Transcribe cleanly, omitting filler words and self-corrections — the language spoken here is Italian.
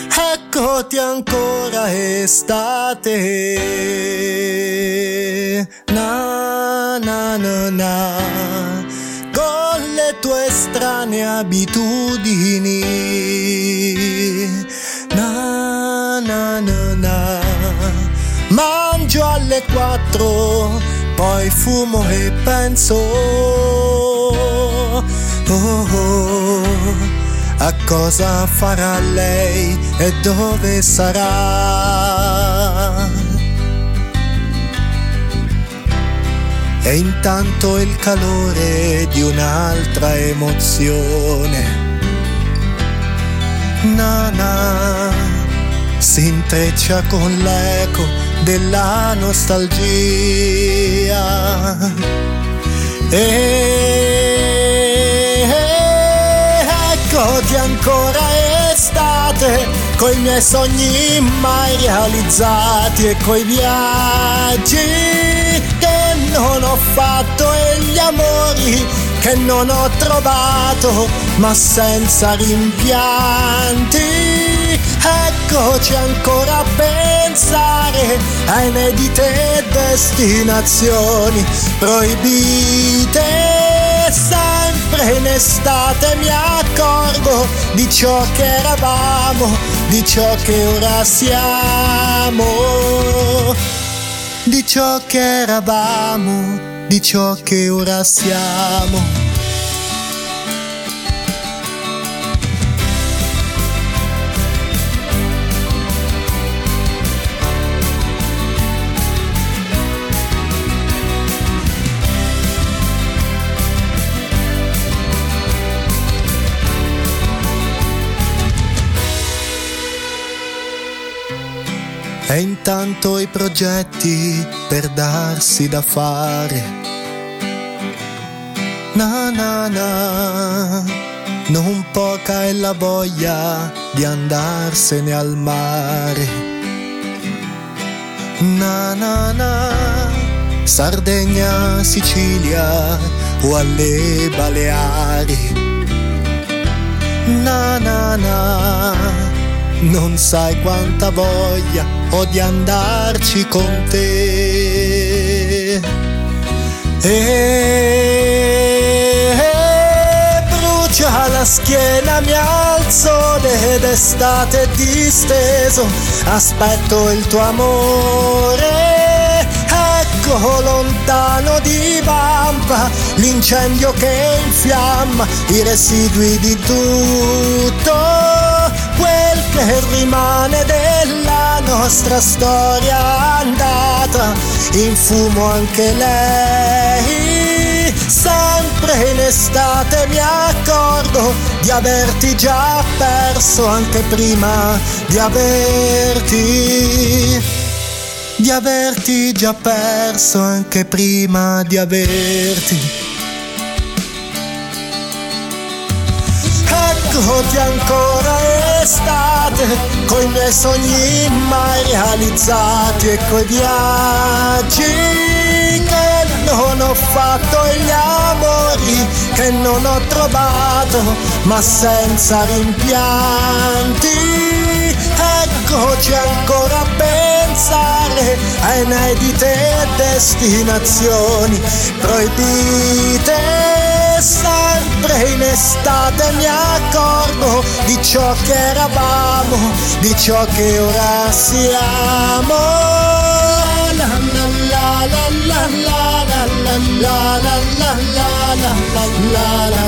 Eccoti ancora estate, na na na na, con le tue strane abitudini, na na na na. Mangio alle 4, poi fumo e penso, oh oh, a cosa farà lei e dove sarà. E intanto il calore di un'altra emozione, na na, si intreccia con l'eco della nostalgia. Eccoti ancora estate, coi miei sogni mai realizzati e coi viaggi che non ho fatto e gli amori che non ho trovato, ma senza rimpianti. Eccoci ancora a pensare a inedite destinazioni proibite. Sempre in estate mi accorgo di ciò che eravamo, di ciò che ora siamo, di ciò che eravamo, di ciò che ora siamo. E intanto i progetti per darsi da fare, na na na, non poca è la voglia di andarsene al mare, na na na, Sardegna, Sicilia o alle Baleari, na na na. Non sai quanta voglia ho di andarci con te. Brucia la schiena, mi alzo d'estate disteso, aspetto il tuo amore. Ecco lontano divampa l'incendio che infiamma i residui di tutto quel che rimane della nostra storia andata in fumo anche lei. Sempre in estate mi accorgo di averti già perso anche prima di averti già perso anche prima di averti. Eccoti ancora estate, coi miei sogni mai realizzati e coi viaggi che non ho fatto e gli amori che non ho trovato, ma senza rimpianti. Eccoci ancora a pensare a inedite destinazioni proibite. Sempre in estate mi accorgo di ciò che eravamo, di ciò che ora siamo. La la la la la la la la la la la la la la.